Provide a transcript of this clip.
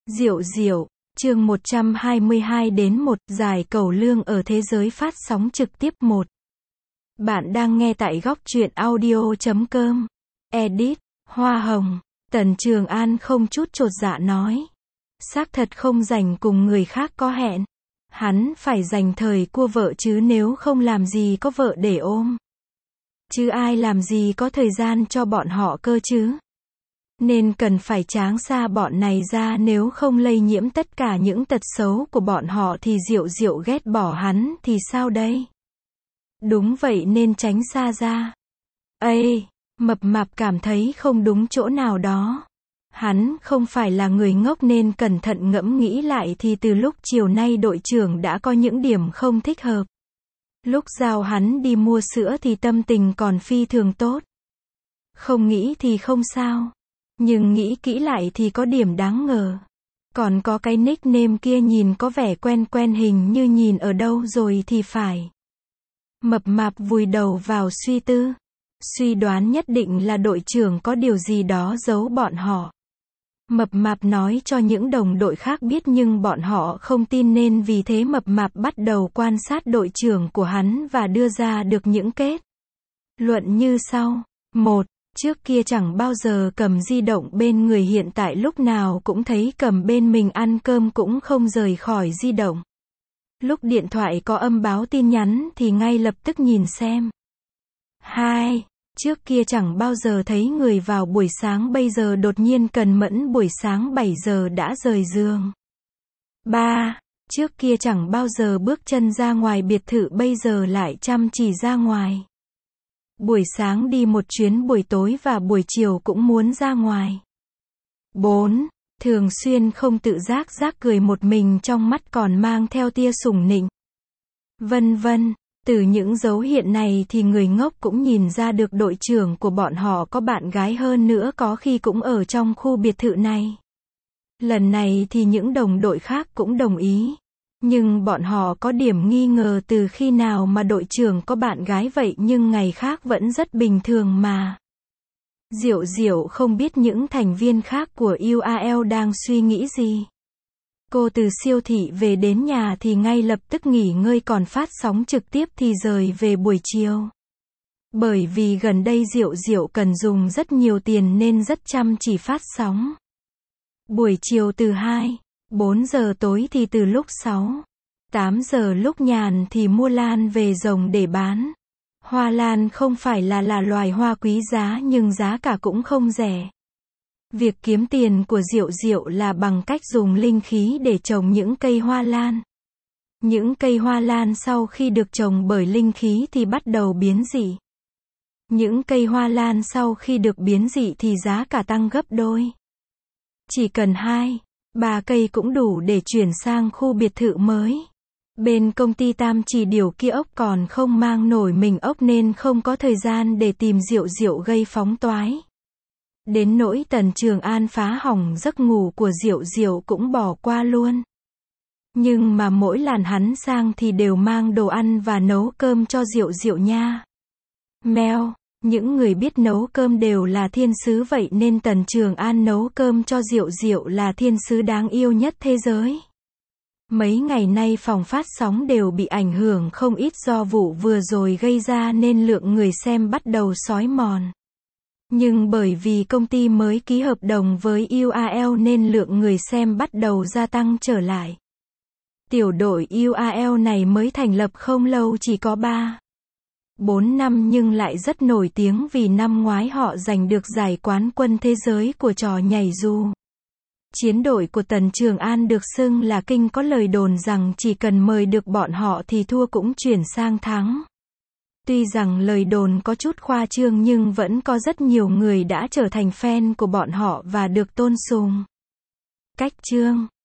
Diệu diệu, chương 122 đến 1, giải cầu lương ở thế giới phát sóng trực tiếp 1. Bạn đang nghe tại góc truyện audio.com. Edit, Hoa Hồng, Tần Trường An không chút chột dạ nói. Xác thật không rảnh cùng người khác có hẹn. Hắn phải dành thời cua vợ chứ nếu không làm gì có vợ để ôm. Chứ ai làm gì có thời gian cho bọn họ cơ chứ. Nên cần phải tráng xa bọn này ra, nếu không lây nhiễm tất cả những tật xấu của bọn họ thì Diệu Diệu ghét bỏ hắn thì sao đây? Đúng vậy, nên tránh xa ra. Ây, Mập Mạp cảm thấy không đúng chỗ nào đó. Hắn không phải là người ngốc nên cẩn thận ngẫm nghĩ lại thì từ lúc chiều nay đội trưởng đã có những điểm không thích hợp. Lúc giao hắn đi mua sữa thì tâm tình còn phi thường tốt. Không nghĩ thì không sao. Nhưng nghĩ kỹ lại thì có điểm đáng ngờ. Còn có cái nickname kia nhìn có vẻ quen quen, hình như nhìn ở đâu rồi thì phải. Mập Mạp vùi đầu vào suy tư. Suy đoán nhất định là đội trưởng có điều gì đó giấu bọn họ. Mập Mạp nói cho những đồng đội khác biết nhưng bọn họ không tin, nên vì thế Mập Mạp bắt đầu quan sát đội trưởng của hắn và đưa ra được những kết luận như sau. 1. Trước kia chẳng bao giờ cầm di động bên người, hiện tại lúc nào cũng thấy cầm bên mình, ăn cơm cũng không rời khỏi di động. Lúc điện thoại có âm báo tin nhắn thì ngay lập tức nhìn xem. 2. Trước kia chẳng bao giờ thấy người vào buổi sáng, bây giờ đột nhiên cần mẫn buổi sáng 7 giờ đã rời giường. 3. Trước kia chẳng bao giờ bước chân ra ngoài biệt thự, bây giờ lại chăm chỉ ra ngoài. Buổi sáng đi một chuyến, buổi tối và buổi chiều cũng muốn ra ngoài. 4. Thường xuyên không tự giác cười một mình, trong mắt còn mang theo tia sủng nịnh. Vân vân. Từ những dấu hiện này thì người ngốc cũng nhìn ra được đội trưởng của bọn họ có bạn gái, hơn nữa có khi cũng ở trong khu biệt thự này. Lần này thì những đồng đội khác cũng đồng ý. Nhưng bọn họ có điểm nghi ngờ, từ khi nào mà đội trưởng có bạn gái vậy nhưng ngày khác vẫn rất bình thường mà. Diệu Diệu không biết những thành viên khác của UAL đang suy nghĩ gì. Cô từ siêu thị về đến nhà thì ngay lập tức nghỉ ngơi, còn phát sóng trực tiếp thì rời về buổi chiều. Bởi vì gần đây Diệu Diệu cần dùng rất nhiều tiền nên rất chăm chỉ phát sóng. Buổi chiều từ 2-4 giờ tối thì từ lúc 6-8 giờ lúc nhàn thì mua lan về rồng để bán. Hoa lan không phải là loài hoa quý giá nhưng giá cả cũng không rẻ. Việc kiếm tiền của Diệu Diệu là bằng cách dùng linh khí để trồng những cây hoa lan. Những cây hoa lan sau khi được trồng bởi linh khí thì bắt đầu biến dị. Những cây hoa lan sau khi được biến dị thì giá cả tăng gấp đôi. Chỉ cần 2-3 cây cũng đủ để chuyển sang khu biệt thự mới. Bên công ty Tam Chỉ điều kia ốc còn không mang nổi mình ốc nên không có thời gian để tìm Diệu Diệu gây phóng toái. Đến nỗi Tần Trường An phá hỏng giấc ngủ của Diệu Diệu cũng bỏ qua luôn. Nhưng mà mỗi lần hắn sang thì đều mang đồ ăn và nấu cơm cho Diệu Diệu nha. Mèo, những người biết nấu cơm đều là thiên sứ vậy nên Tần Trường An nấu cơm cho Diệu Diệu là thiên sứ đáng yêu nhất thế giới. Mấy ngày nay phòng phát sóng đều bị ảnh hưởng không ít do vụ vừa rồi gây ra nên lượng người xem bắt đầu xói mòn. Nhưng bởi vì công ty mới ký hợp đồng với UAL nên lượng người xem bắt đầu gia tăng trở lại. Tiểu đội UAL này mới thành lập không lâu, chỉ có 3-4 năm nhưng lại rất nổi tiếng vì năm ngoái họ giành được giải quán quân thế giới của trò nhảy dù. Chiến đội của Tần Trường An được xưng là kinh, có lời đồn rằng chỉ cần mời được bọn họ thì thua cũng chuyển sang thắng. Tuy rằng lời đồn có chút khoa trương nhưng vẫn có rất nhiều người đã trở thành fan của bọn họ và được tôn sùng. Cách chương